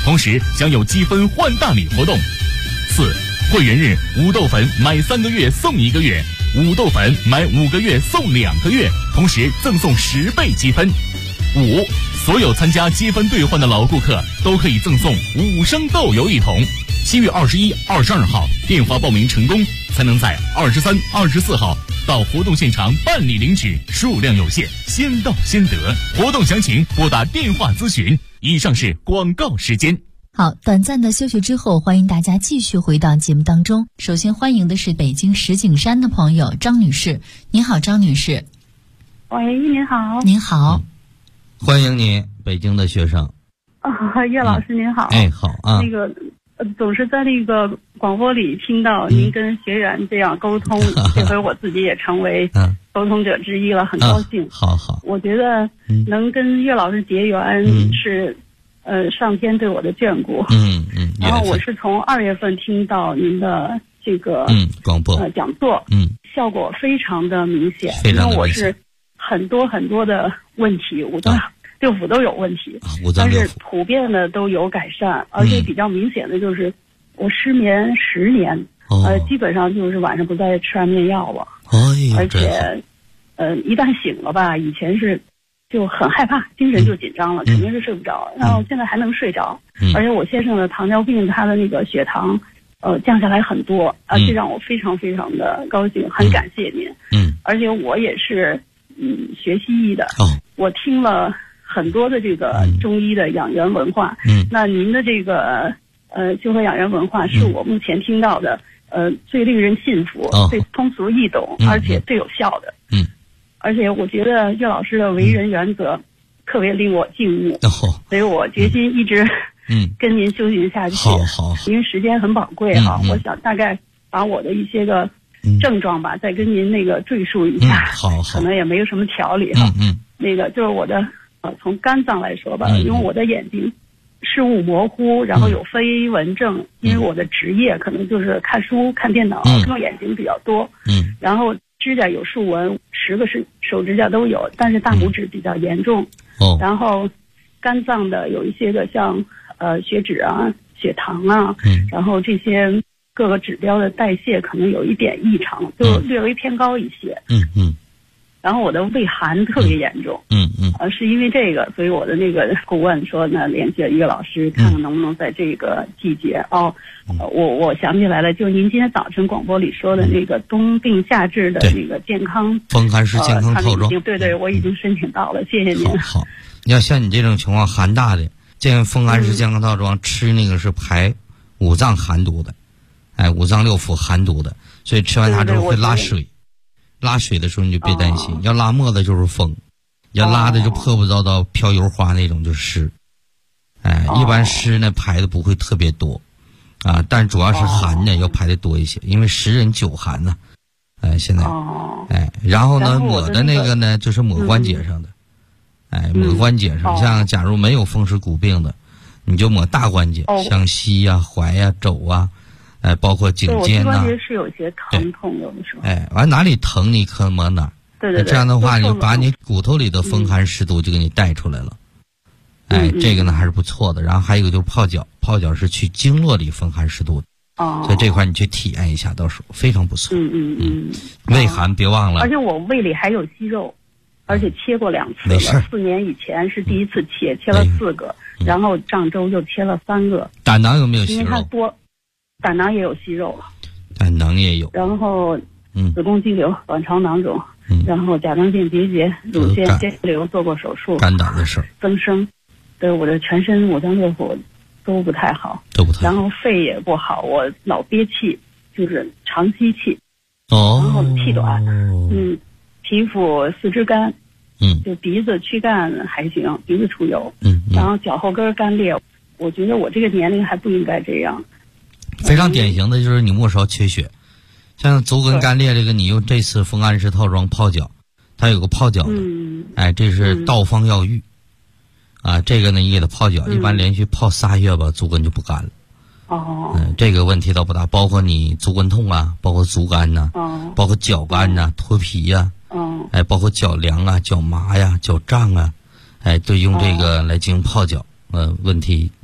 同时将有积分换大礼活动。4、会员日五豆粉买3个月送1个月，五豆粉买5个月送2个月，同时赠送10倍积分。5、所有参加积分兑换的老顾客都可以赠送5升豆油1桶。7月21、22号电话报名成功，才能在23、24号到活动现场办理领取，数量有限，先到先得。活动详情拨打电话咨询。以上是广告时间。 好，短暂的休息之后，欢迎大家继续回到节目当中。首先欢迎的是北京石景山的朋友张女士。您好，张女士。 喂，您好。 您好。 欢迎你，北京的学生。 叶老师您好。 好啊。 那个总是在那个广播里听到您跟学员这样沟通，这回我自己也成为沟通者之一了，很高兴。 好。 我觉得能跟叶老师结缘是上天对我的眷顾。然后我是从2月份听到您的这个广播讲座，效果非常的明显。因为我是很多的问题，五脏六腑都有问题，但是普遍的都有改善，而且比较明显的就是我失眠10年，基本上就是晚上不再吃安眠药了，而且一旦醒了吧，以前是就很害怕，精神就紧张了，肯定是睡不着，然后现在还能睡着，而且我先生的糖尿病，他的那个血糖降下来很多，这让我非常非常的高兴，很感谢您。而且我也是学西医的，我听了很多的这个中医的养元文化，那您的这个修和养元文化是我目前听到的最令人信服、最通俗易懂，而且最有效的。而且我觉得岳老师的为人原则特别令我敬慕，所以我决心一直跟您修行下去。好，因为时间很宝贵哈，我想大概把我的一些个症状吧，再跟您那个赘述一下。好，可能也没有什么条理哈。那个就是我的从肝脏来说吧，因为我的眼睛视物模糊，然后有飞蚊症，因为我的职业可能就是看书、看电脑，用眼睛比较多。然后指甲有竖纹，10个手指甲都有，但是大拇指比较严重。然后肝脏的有一些个像血脂啊、血糖啊，然后这些各个指标的代谢可能有一点异常，就略微偏高一些。然后我的胃寒特别严重，是因为这个，所以我的那个顾问说呢，联系了岳老师，看看能不能在这个季节我想起来了，就是您今天早晨广播里说的那个冬病夏治的那个健康风寒湿健康套装， 对，我已经申请到了，谢谢您。 好，要像你这种情况寒大的，这个风寒湿健康套装吃那个是排五脏寒毒的，五脏六腑寒毒的，所以吃完它之后会拉水。拉水的时候你就别担心，要拉沫的就是风，要拉的就破不糟糟飘油花那种就是湿。一般湿呢排的不会特别多但主要是寒呢要排的多一些，因为10人9寒呢。现在然后呢抹的那个呢就是抹关节上的，抹关节上，像假如没有风湿骨病的，你就抹大关节，像膝啊、踝啊、肘啊。包括颈肩呐， 关节是有些疼痛，有的时候。 完哪里疼你可抹哪。对。这样的话，你把你骨头里的风寒湿毒就给你带出来了。这个呢还是不错的。然后还有一个就是泡脚，泡脚是去经络里风寒湿毒的。所以这块你去体验一下，到时候非常不错。胃寒别忘了。 而且我胃里还有息肉，而且切过2次了。4年以前是第一次切了4个，然后上周又切了3个。 胆囊有没有息肉？ 因为它多。胆囊也有息肉， 胆囊也有， 然后子宫肌瘤、卵巢囊肿，然后甲状腺结节、乳腺腺瘤做过手术， 肝胆的事儿， 增生，对我的全身五脏六腑都不太好，然后肺也不好，我老憋气，就是长吸气，然后气短，皮肤四肢干，就鼻子躯干还行，鼻子出油，然后脚后跟干裂，我觉得我这个年龄还不应该这样。 非常典型的就是你末梢缺血，像足跟干裂这个，你用这次风寒湿套装泡脚，它有个泡脚的，这是道方药浴，这个呢你给它泡脚，一般连续泡3月吧，足跟就不干了。这个问题倒不大，包括你足跟痛啊，包括足干呐，包括脚干呐、脱皮呀，包括脚凉啊、脚麻呀、脚胀啊，都用这个来进行泡脚，问题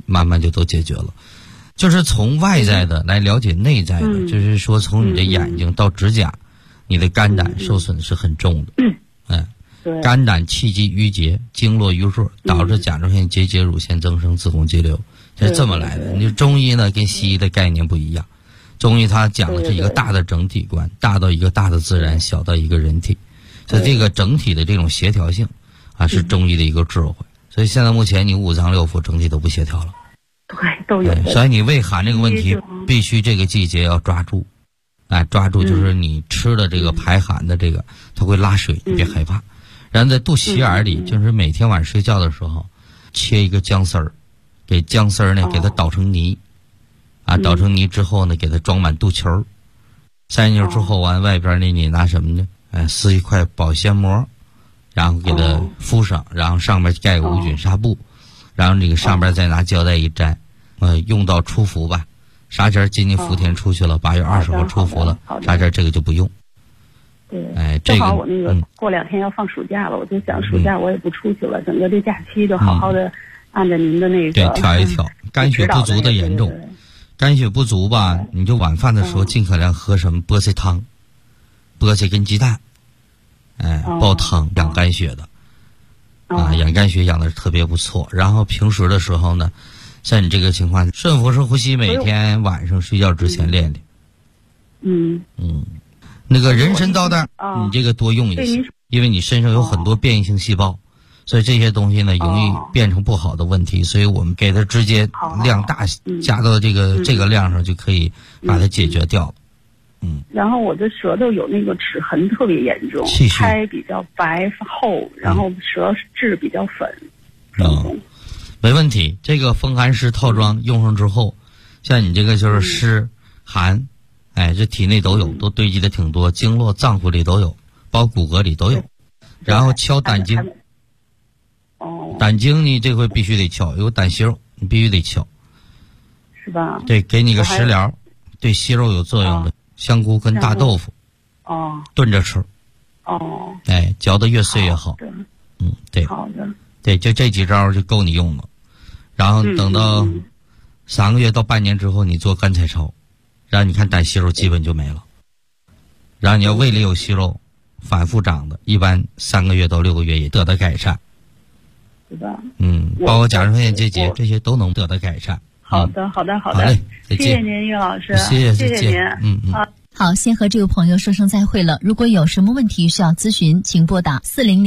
慢慢就都解决了。就是从外在的来了解内在的，就是说从你的眼睛到指甲，你的肝胆受损是很重的。肝胆气机郁结，经络瘀弱，导致甲状腺结节、乳腺增生、子宫肌瘤，是这么来的。你中医呢跟西医的概念不一样，中医它讲的是一个大的整体观，大到一个大的自然，小到一个人体，所以这个整体的这种协调性是中医的一个智慧。所以现在目前你五脏六腑整体都不协调了。 对，都有。 所以你胃寒这个问题必须这个季节要抓住，抓住就是你吃的这个排寒的这个，它会拉水，你别害怕。然后在肚脐眼里，就是每天晚上睡觉的时候，切一个姜丝儿，给姜丝儿呢给它捣成泥，捣成泥之后呢，给它装满肚脐儿，塞进去之后完外边呢你拿什么呢？撕一块保鲜膜，然后给它敷上，然后上面盖个无菌纱布。然后这个上边再拿胶带一粘，用到出伏吧。啥前今年伏天出去了，8月20号出伏了，啥前这个就不用。 对，正好我那个过2天要放暑假了，我就想暑假我也不出去了，整个这假期就好好的按照您的那个对调一调。肝血不足的严重，肝血不足吧，你就晚饭的时候尽可能喝什么菠菜汤，菠菜跟鸡蛋，煲汤养肝血的。养肝血养的特别不错。然后平时的时候呢，像你这个情况，顺腹式呼吸每天晚上睡觉之前练练。那个人参皂苷，你这个多用一些，因为你身上有很多变异性细胞，所以这些东西呢容易变成不好的问题，所以我们给它直接量大加到这个量上就可以把它解决掉了。 然后我的舌头有那个齿痕特别严重，苔比较白厚，然后舌质比较粉。 没问题。这个风寒湿套装用上之后，像你这个就是湿寒，这体内都有，都堆积的挺多，经络脏腑里都有，包括骨骼里都有。然后敲胆经，胆经你这回必须得敲，有胆息肉你必须得敲， 是吧？ 对，给你个食疗，对息肉有作用的。香菇跟大豆腐，炖着吃，嚼得越碎越好。对， 好的， 对，就这几招就够你用了。然后等到3个月到半年之后，你做干彩超，然后你看胆息肉基本就没了。然后你要胃里有息肉，反复长的，一般3个月到6个月也得到改善， 是吧？ 包括甲状腺结节这些都能得到改善。 好的，好的，好的，谢谢您，岳老师， 谢谢您。 好，先和这位朋友说声再会了。如果有什么问题需要咨询，请拨打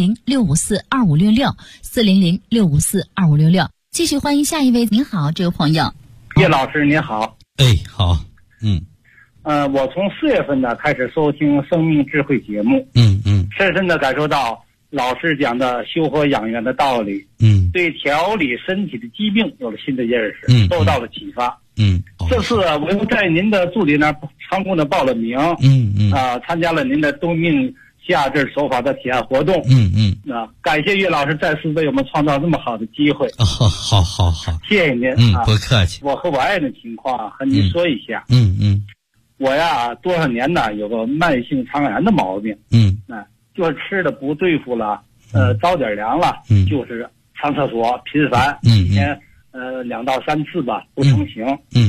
400-654-2566，400-654-2566。继续欢迎下一位。您好，这位朋友。 岳老师您好。 好。 我从4月份呢开始收听生命智慧节目，深深的感受到老师讲的修和养元的道理，对调理身体的疾病有了新的认识，受到了启发。这次我又在您的助理那儿成功的报了名，参加了您的冬命夏至手法的体验活动，感谢岳老师再次为我们创造这么好的机会。 好， 谢谢您。 不客气。 我和我爱人的情况和您说一下。我呀多少年呢有个慢性肠炎的毛病，就是吃的不对付了，着点凉了，就是上厕所频繁，一天2到3次吧，不成形。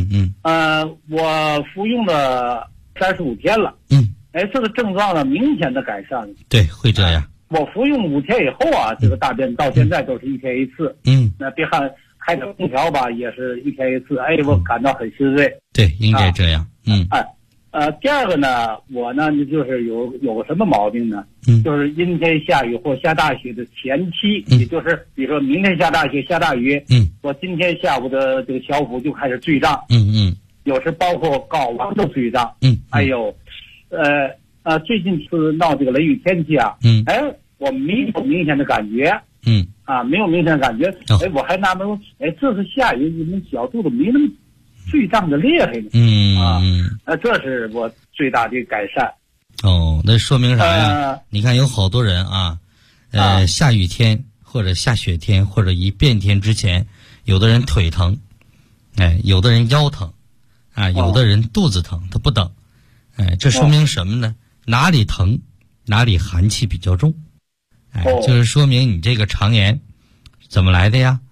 我服用了35天了，这个症状呢明显的改善了。 对，会这样。 我服用5天以后啊，这个大便到现在都是1天1次。那别看开着空调吧，也是1天1次。我感到很欣慰。 对，应该这样。 第二个呢，我呢就是有个什么毛病呢？就是阴天下雨或下大雪的前期，也就是比如说明天下大雪下大雨，我今天下午的这个小腹就开始坠胀，有时包括睾丸都坠胀，还有最近是闹这个雷雨天气啊，我没有明显的感觉，没有明显的感觉，我还纳闷，这是下雨，你们小肚子没那么坠胀的厉害呢，这是我最大的改善。 那说明啥呀？你看有好多人下雨天或者下雪天或者一变天之前，有的人腿疼，有的人腰疼，有的人肚子疼，他不等，这说明什么呢？哪里疼，哪里寒气比较重，就是说明你这个肠炎怎么来的呀？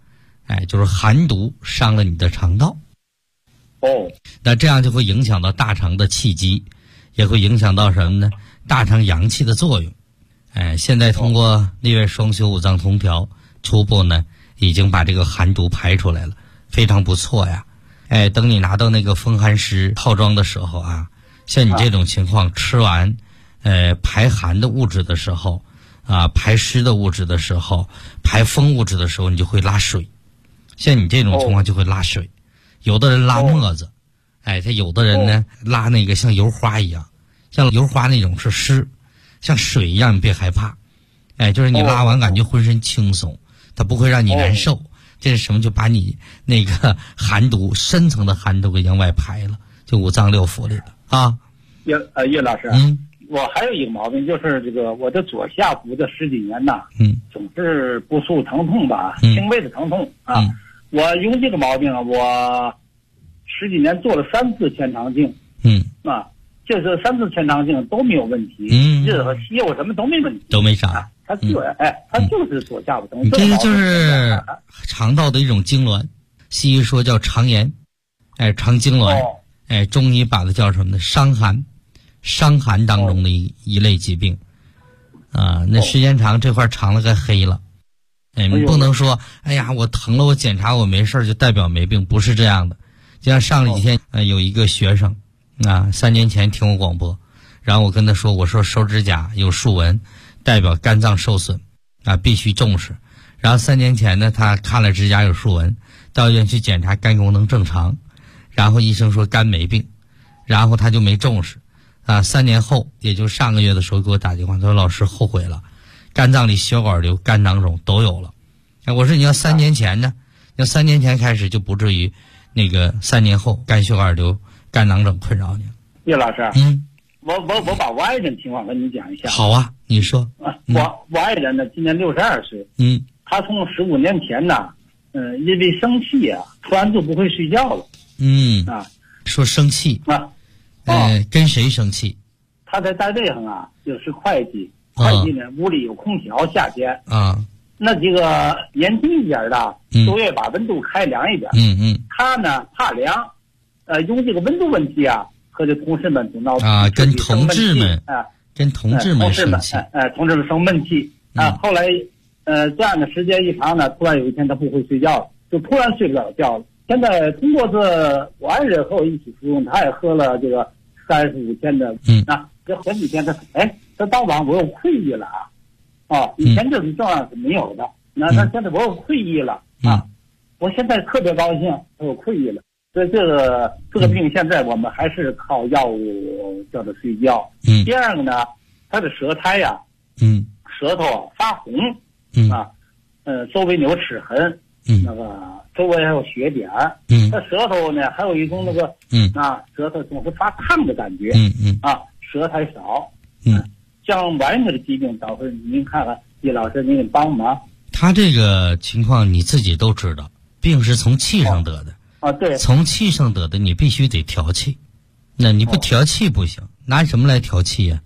就是寒毒伤了你的肠道。那这样就会影响到大肠的气机，也会影响到什么呢？大肠阳气的作用。现在通过6月双修五脏通调，初步呢已经把这个寒毒排出来了，非常不错呀。等你拿到那个风寒湿套装的时候啊，像你这种情况，吃完排寒的物质的时候啊，排湿的物质的时候，排风物质的时候，你就会拉水。像你这种情况就会拉水。有的人拉沫子，他有的人呢拉那个像油花一样，像油花那种是湿，像水一样，你别害怕。就是你拉完感觉浑身轻松，它不会让你难受。这是什么？就把你那个寒毒深层的寒毒给往外排了，就五脏六腑里了啊。 叶老师，我还有一个毛病，就是这个我的左下腹这10几年呐，总是不舒疼痛吧，轻微的疼痛啊。我有这个毛病啊，我10几年做了3次前肠镜，就是3次前肠镜都没有问题，任何西药什么都没问题， 都没啥。 它就是左下腹疼。 这个就是肠道的一种痉挛，西医说叫肠炎，肠痉挛，中医把它叫什么呢？伤寒，伤寒当中的一类疾病，啊，那时间长这块肠子该黑了。你不能说，哎呀，我疼了，我检查我没事就代表没病，不是这样的。就像上了几天，有一个学生啊，3年前听我广播，然后我跟他说，我说手指甲有竖纹，代表肝脏受损啊，必须重视。然后3年前呢，他看了指甲有竖纹，到医院去检查肝功能正常，然后医生说肝没病，然后他就没重视啊。3年后，也就上个月的时候给我打电话，他说老师后悔了。肝脏里血管瘤、肝囊肿都有了。我说你要3年前呢？要3年前开始就不至于那个3年后肝血管瘤、肝囊肿困扰你。 叶老师，我把我爱人情况跟你讲一下。 好啊，你说。 我爱人呢今年62岁。他从15年前呢，因为生气啊，突然就不会睡觉了。 说生气跟谁生气？ 他在单位上啊，就是会计呢，屋里有空调，夏天那几个年轻一点的都愿意把温度开凉一点。他呢怕凉，用这个温度问题啊，和这同事们总闹跟同志们生气， 同志们生闷气啊。后来这样的时间一长呢，突然有一天他不会睡觉了，就突然睡不了觉了。现在通过这我爱人和我一起服用，他也喝了这个35天的，这喝几天他这到晚我有愧意了以前这种症状是没有的，那现在我有愧意了我现在特别高兴，我有愧意了。所以这个病现在我们还是靠药物叫他睡觉。第二个呢，他的舌苔呀，舌头发红周围有齿痕，那个周围还有血点，他舌头呢还有一种那个舌头总是发烫的感觉，舌苔少，像完这个疾病，到时候您看看叶老师，您给帮忙。 他这个情况你自己都知道，病是从气上得的对， 从气上得的，你必须得调气，那你不调气不行，拿什么来调气呀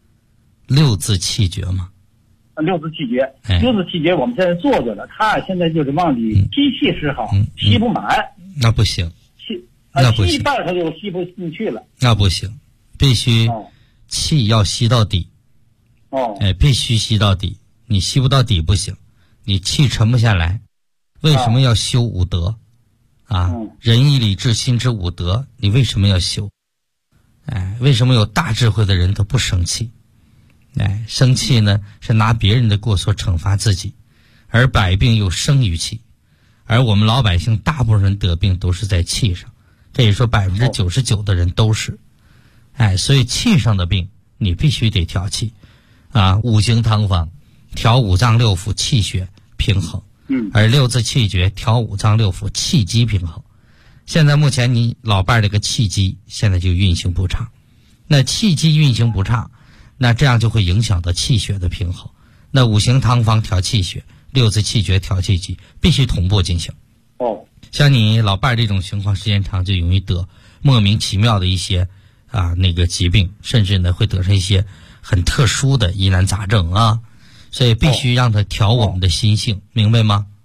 ？6字气绝嘛。 6字气绝，6字气绝我们现在做着了，他现在就是往里吸气是好，吸不满， 那不行， 吸一半他就吸不进去了， 那不行，必须气要吸到底，必须吸到底，你吸不到底不行，你气沉不下来。为什么要修五德仁义礼智信之五德，你为什么要修？为什么有大智慧的人都不生气？生气呢是拿别人的过错惩罚自己，而百病又生于气，而我们老百姓大部分人得病都是在气上，这也说99%的人都是。所以气上的病你必须得调气五行汤方调五脏六腑气血平衡，而6字气绝调五脏六腑气机平衡。现在目前你老伴这个气机现在就运行不畅，那气机运行不畅，那这样就会影响到气血的平衡。那五行汤方调气血，6字气绝调气机，必须同步进行。像你老伴这种情况，时间长就容易得莫名其妙的一些那个疾病，甚至呢会得上一些很特殊的疑难杂症所以必须让他调我们的心性，明白吗？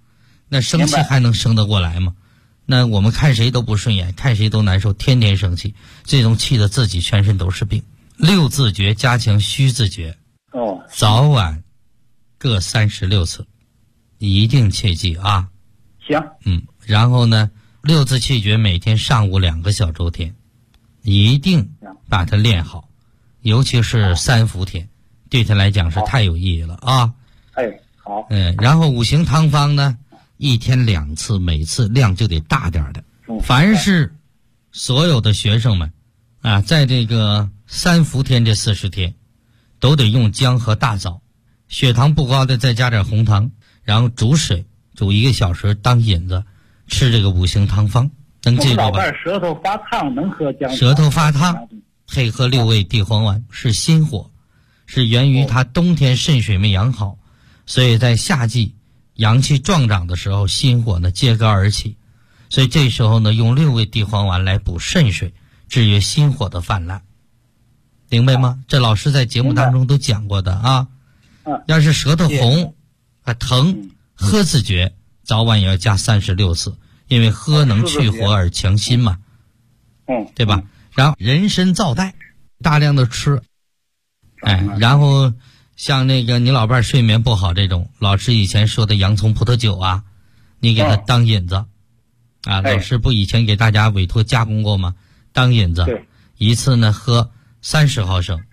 那生气还能生得过来吗？那我们看谁都不顺眼，看谁都难受，天天生气，这种气的自己全身都是病。6字诀加强虚字诀，早晚各36次，一定切记啊。 行。 然后呢，6字气诀每天上午2个小周天，一定把它练好，尤其是3伏天，对他来讲是太有意义了啊。 好。 然后五行汤方呢，1天2次，每次量就得大点的。凡是所有的学生们啊，在这个3伏天这40天，都得用姜和大枣，血糖不高的再加点红糖，然后煮水煮1个小时当引子，吃这个五行汤方，能记住吧？ 舌头发烫能喝姜？ 舌头发烫，配合6味地黄丸是心火，是源于它冬天肾水没养好，所以在夏季阳气壮长的时候，心火呢揭竿而起，所以这时候呢用6味地黄丸来补肾水，制约心火的泛滥，明白吗？这老师在节目当中都讲过的啊。要是舌头红疼，喝字诀早晚也要加36次，因为喝能去火而强心嘛，对吧？然后人参皂带大量的吃，然后像那个你老伴睡眠不好这种，老师以前说的洋葱葡萄酒啊，你给他当引子啊，老师不以前给大家委托加工过吗？当引子，一次呢喝30毫升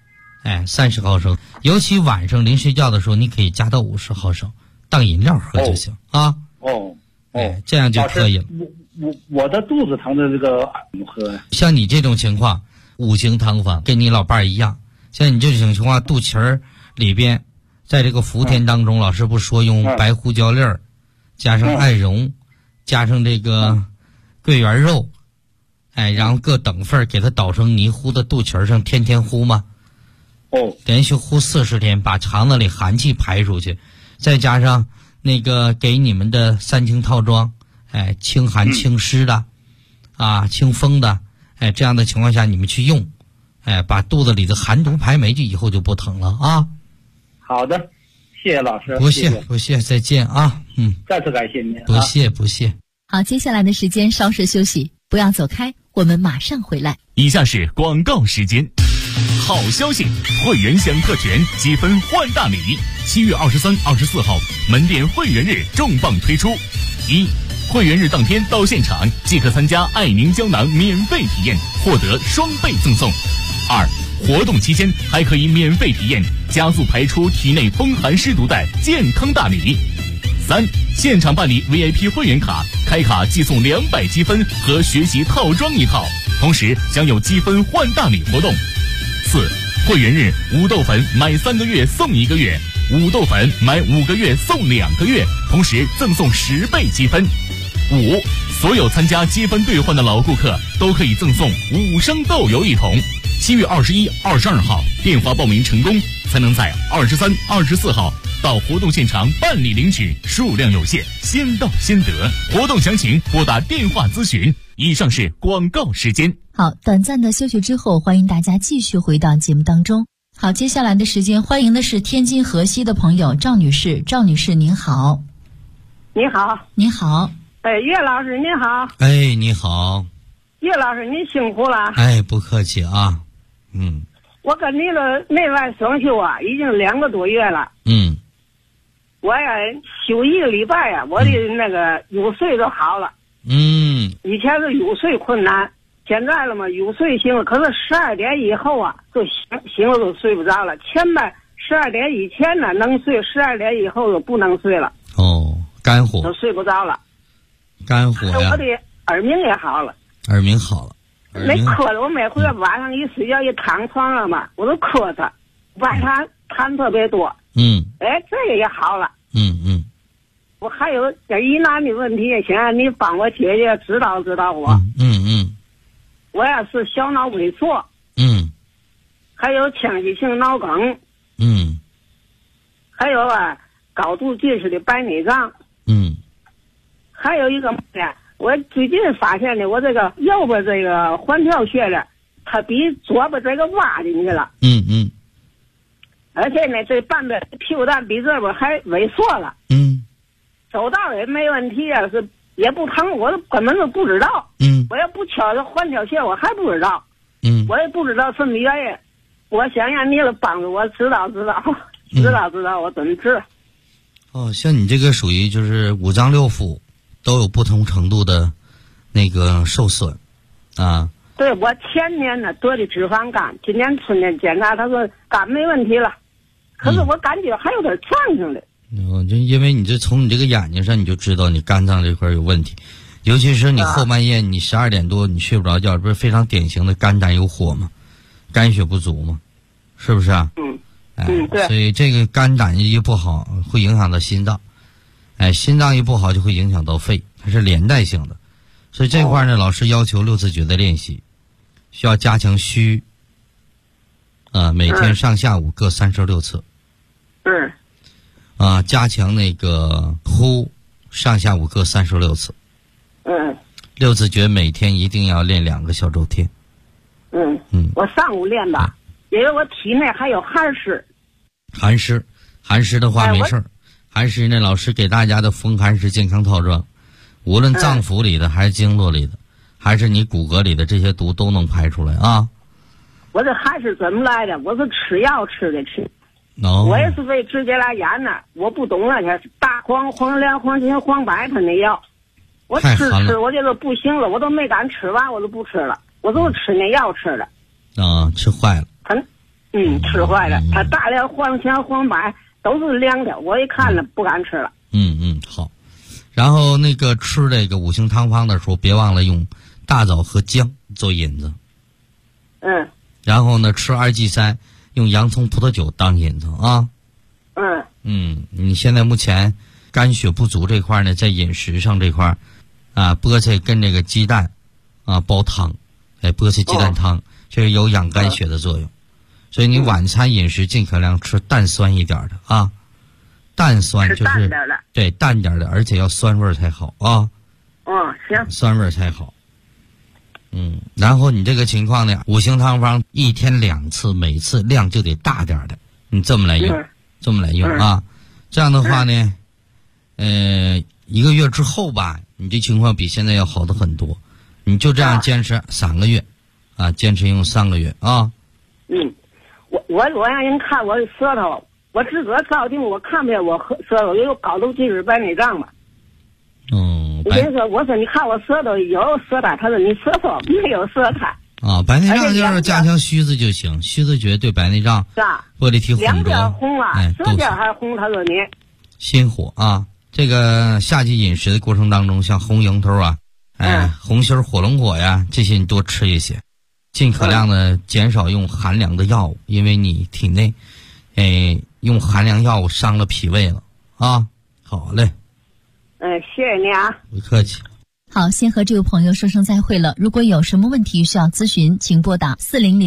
，30毫升，尤其晚上临睡觉的时候，你可以加到50毫升，当饮料喝就行啊。这样就可以了。 我的肚子疼的这个怎么喝呀？ 像你这种情况，五行汤方跟你老伴儿一样，像你这种情况，肚脐儿里边，在这个伏天当中，老师不说用白胡椒粒儿，加上艾绒，加上这个桂圆肉，然后各等份给它捣成泥，糊到肚脐上，天天糊吗？连续糊40天，把肠子里寒气排出去，再加上那个给你们的3清套装，清寒清湿的，清风的，这样的情况下你们去用，把肚子里的寒毒排没，就以后就不疼了啊。 好的，谢谢老师。 不谢，再见啊。 再次感谢您。 不谢。 好，接下来的时间稍事休息，不要走开，我们马上回来。 以下是广告时间。好消息，会员享特权，积分换大礼。7月23、24号门店会员日重磅推出：1、会员日当天到现场即可参加爱宁胶囊免费体验，获得双倍赠送；2、活动期间还可以免费体验加速排出体内风寒湿毒的健康大礼；3、现场办理 VIP 会员卡，开卡即送200积分和学习套装1套，同时享有积分换大礼活动；4、会员日五豆粉买3个月送1个月，五豆粉买5个月送2个月，同时赠送10倍积分；5、所有参加积分兑换的老顾客都可以赠送5升豆油1桶。7月21、22号电话报名成功，才能在23、24号到活动现场办理领取，数量有限，先到先得。活动详情拨打电话咨询。以上是广告时间。 好，短暂的休息之后，欢迎大家继续回到节目当中。好，接下来的时间，欢迎的是天津河西的朋友赵女士。赵女士您好。 你好。 你好。 岳老师您好。 你好。 岳老师您辛苦了。 不客气啊。 我跟你的内外双修啊，已经2个多月了。我呀休1个礼拜呀，我的那个入睡都好了。以前是入睡困难，现在了嘛入睡行了，可是12点以后啊，就醒了都睡不着了。前面12点以前呢能睡，12点以后就不能睡了。 肝火都睡不着了。 肝火呀。 我的耳鸣也好了。 耳鸣好了。 没磕着，我每回晚上一睡觉一躺床上嘛，我都磕着，晚上痰特别多。这个也好了。我还有点疑难的问题，想让你帮我姐姐指导指导我。我也是小脑萎缩。还有腔隙性脑梗。还有高度近视的白内障。还有一个我最近发现的，我这个右边这个环跳穴呢，它比左边这个挖进去了。而且呢，这半边屁股蛋比这边还萎缩了。 手道也没问题啊，是也不疼，我都根本都不知道。我也不敲着换条线，我还不知道。我也不知道什么原因。我想让你了帮助我知道，我怎么治。 哦，像你这个属于就是五脏六腑都有不同程度的那个受损啊。 对，我前年呢得的脂肪肝，今年春天检查，他说肝没问题了，可是我感觉还有点胀上的。 就因为你这从你这个眼睛上你就知道你肝脏这块有问题，尤其是你后半夜你12点多你睡不着觉，不是非常典型的肝胆有火吗？肝血不足吗？是不是啊？ 对。 所以这个肝胆一不好会影响到心脏，心脏一不好就会影响到肺，它是连带性的。所以这块呢，老师要求6字诀的练习，需要加强虚，每天上下午各36次。加强那个呼，上下午各36次。6字诀每天一定要练2个小周天。 我上午练吧，因为我体内还有寒湿。寒湿的话没事儿，寒湿呢，老师给大家的风寒湿健康套装，无论脏腑里的还是经络里的，还是你骨骼里的这些毒都能排出来啊。我这寒湿怎么来的？我是吃药吃的。我也是为直接来演呢，我不懂那些大黄、黄连、黄芩、黄柏他那药，我吃我觉得不行了，我都没敢吃完，我都不吃了，我都吃那药吃的。 吃坏了。 吃坏了。他大连、黄芩、黄柏都是凉的，我一看了不敢吃了。 好。然后那个吃这个5行汤方的时候，别忘了用大枣和姜做引子。然后呢，吃2剂3。用洋葱葡萄酒当引子啊。你现在目前肝血不足这块呢，在饮食上这块菠菜跟这个鸡蛋煲汤，菠菜鸡蛋汤，这是有养肝血的作用。所以你晚餐饮食尽可量吃淡酸一点的啊，淡酸就是对淡点的，而且要酸味才好啊。 行， 酸味才好。然后你这个情况呢，5行汤方1天2次，每次量就得大点的，你这么来用，啊。这样的话呢，1个月之后吧，你这情况比现在要好的很多。你就这样坚持3个月，坚持用3个月啊。 我让人看我的舌头，我自个照镜我看不见我舌头有高度近视白内障嘛。我说你看我舌头有舌苔，他说你舌头没有舌苔。白内障就是加强虚字就行，虚字诀对白内障、玻璃体混浊、 两边红舌尖还红，他说你心火啊。这个夏季饮食的过程当中，像红樱头红心火龙果呀，这些你多吃一些，尽可量的减少用寒凉的药物，因为你体内用寒凉药物伤了脾胃了啊。好嘞。 谢谢你啊， 不客气。 好，先和这位朋友说声再会了。如果有什么问题需要咨询，请拨打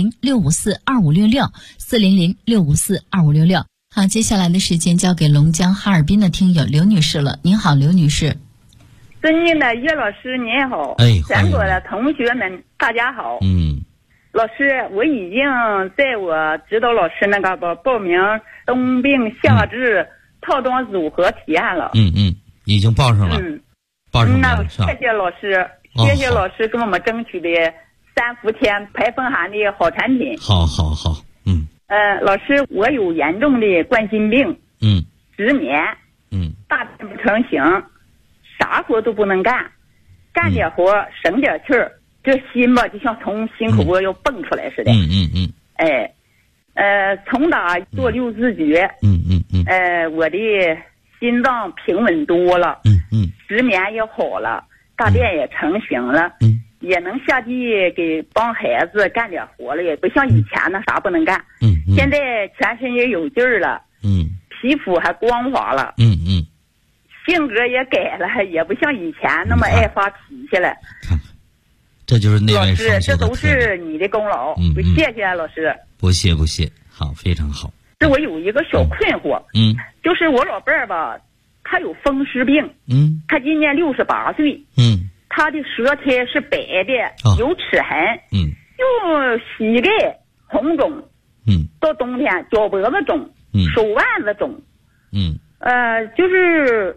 400-654-2566，400-654-2566。好，接下来的时间交给龙江哈尔滨的听友刘女士了。您好，刘女士。 尊敬的叶老师您好，全国的同学们大家好。老师，我已经在我指导老师那个报名冬病夏治套装组合体验了。 已经报上了。报上了。 谢谢老师，谢谢老师给我们争取的3伏天排风寒的好产品。 好。 老师，我有严重的冠心病，失眠，大便不成形，啥活都不能干，干点活省点气儿，这心吧就像从心口窝要蹦出来似的。从打做6字诀，我的心脏平稳多了，失眠也好了，大便也成型了，也能下地给帮孩子干点活了，也不像以前呢啥不能干。现在全身也有劲儿了，皮肤还光滑了，性格也改了，也不像以前那么爱发脾气了。 这就是内外双修的特点。 老师，这都是你的功劳，谢谢老师。 不谢，好，非常好。 是我有一个小困惑，就是我老伴儿吧，他有风湿病，他今年68岁，他的舌苔是白的，有齿痕，用膝盖红肿，到冬天脚脖子肿，手腕子肿，就是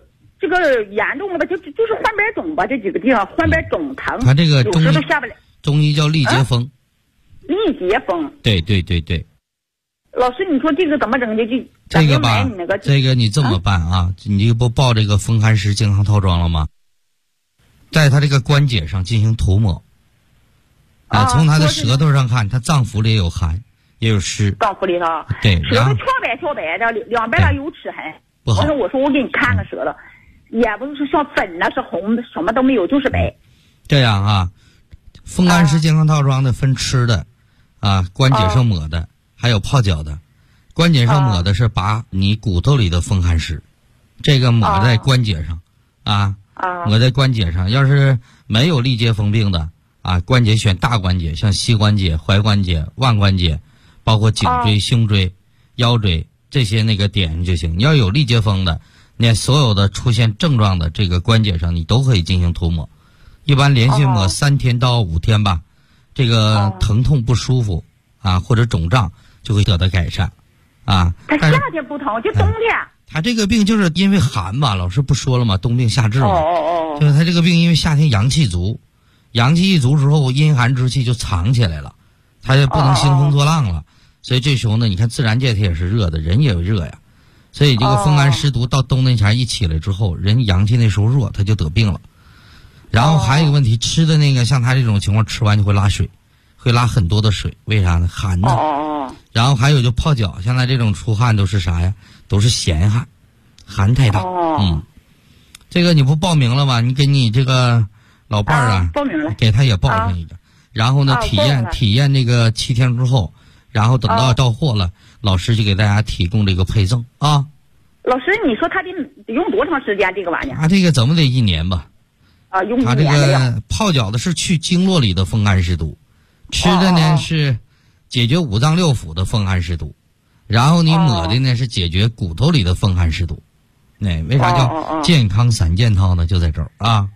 这个严重了吧？就是黄斑肿吧，这几个地方黄斑肿疼。 他这个有时都下不来。 中医叫痢结风。 痢结风。 对对对对。 老师，你说这个怎么整的？ 这个吧，这个你这么办啊？你不报这个风寒湿健康套装了吗？在他这个关节上进行涂抹。从他的舌头上看，他脏腑里也有寒，也有湿。 脏腑里头。 对。 舌头翘白的，两边有齿痕。 不好。 我说我给你看看舌头，也不是像粉的，是红的，什么都没有，就是白。 这样啊，风寒湿健康套装的分吃的，关节上抹的。还有泡脚的，关节上抹的是把你骨头里的风寒湿，这个抹在关节上，抹在关节上。要是没有痢结风病的关节选大关节，像膝关节、踝关节、腕关节，包括颈椎、胸椎、腰椎这些那个点上就行。你要有痢结风的，那所有的出现症状的这个关节上，你都可以进行涂抹。一般连续抹3天到5天吧，这个疼痛不舒服或者肿胀。就会得到改善， 他夏天不疼，就冬天。 他这个病就是因为寒嘛，老师不说了嘛，冬病夏治嘛。就是他这个病因为夏天阳气足，阳气一足之后，阴寒之气就藏起来了，他就不能兴风作浪了。所以这时候呢，你看自然界它也是热的，人也热呀。所以这个风寒湿毒到冬那前一起来之后，人阳气那时候弱，他就得病了。然后还有一个问题，吃的那个像他这种情况，吃完就会拉水，会拉很多的水，为啥呢？寒呢。然后还有就泡脚，现在这种出汗都是啥呀？都是咸汗，寒太大。这个你不报名了吗？你给你这个老伴儿报名了， 给他也报上一个。然后呢，体验那个7天之后，然后等到货了，老师就给大家提供这个配赠啊。 老师，你说他得用多长时间这个玩意儿？ 这个怎么得1年吧？ 用1年。他这个泡脚的是去经络里的风寒湿毒，吃的呢是解决5脏6腑的风寒湿毒，然后你抹的呢是解决骨头里的风寒湿毒。为啥叫健康3件套呢？就在这儿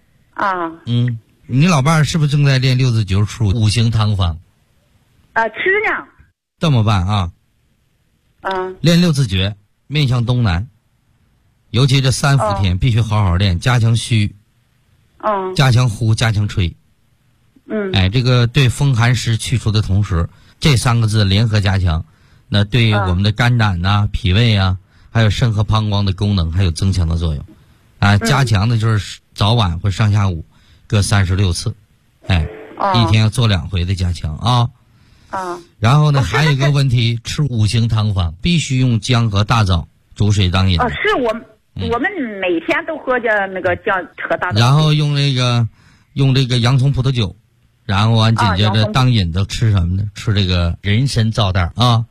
你老伴儿是不是正在练6字灸出5行汤方？ 吃呢。 这么办练6字诀，面向东南，尤其这3伏天必须好好练，加强虚，加强呼，加强吹。这个对风寒湿去除的同时，这3个字联合加强，那对于我们的肝胆脾胃还有肾和膀胱的功能还有增强的作用。加强的就是早晚或上下午各36次，一天要做2回的加强然后呢，还有一个问题，吃5行汤方必须用姜和大枣煮水当饮。 是我们每天都喝着那个姜和大枣。 然后用这个洋葱葡萄酒。然后紧接着当饮的吃什么呢？吃这个人参皂袋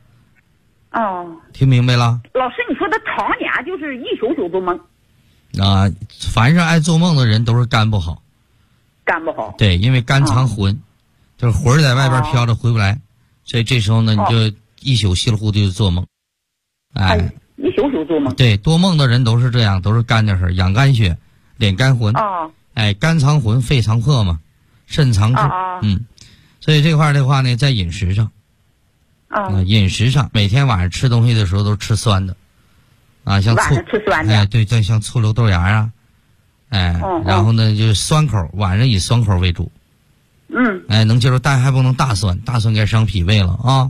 听明白了？ 老师，你说他常年就是一宿宿做梦凡是爱做梦的人都是肝不好。 肝不好。 对，因为肝藏魂，就是魂在外边飘着回不来，所以这时候呢，你就一宿稀里糊涂就做梦。 一宿宿做梦。 对，多梦的人都是这样，都是肝的事，养肝血，敛肝魂。肝藏魂，肺藏魄嘛。肾藏志，所以这块的话呢，在饮食上，饮食上每天晚上吃东西的时候都吃酸的，像醋， 吃酸的， 对，像醋溜豆芽然后呢就是酸口，晚上以酸口为主，能接受，但还不能大酸，大酸该伤脾胃了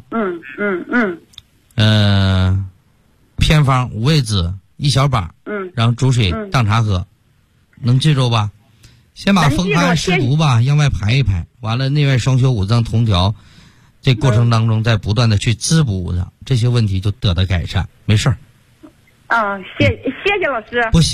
偏方五味子1小把，然后煮水当茶喝，能记住吧？先把风寒湿毒吧向外排一排，完了内外双修5脏同调，这过程当中再不断的去滋补5脏，这些问题就得到改善，没事儿。 谢谢老师。 不行。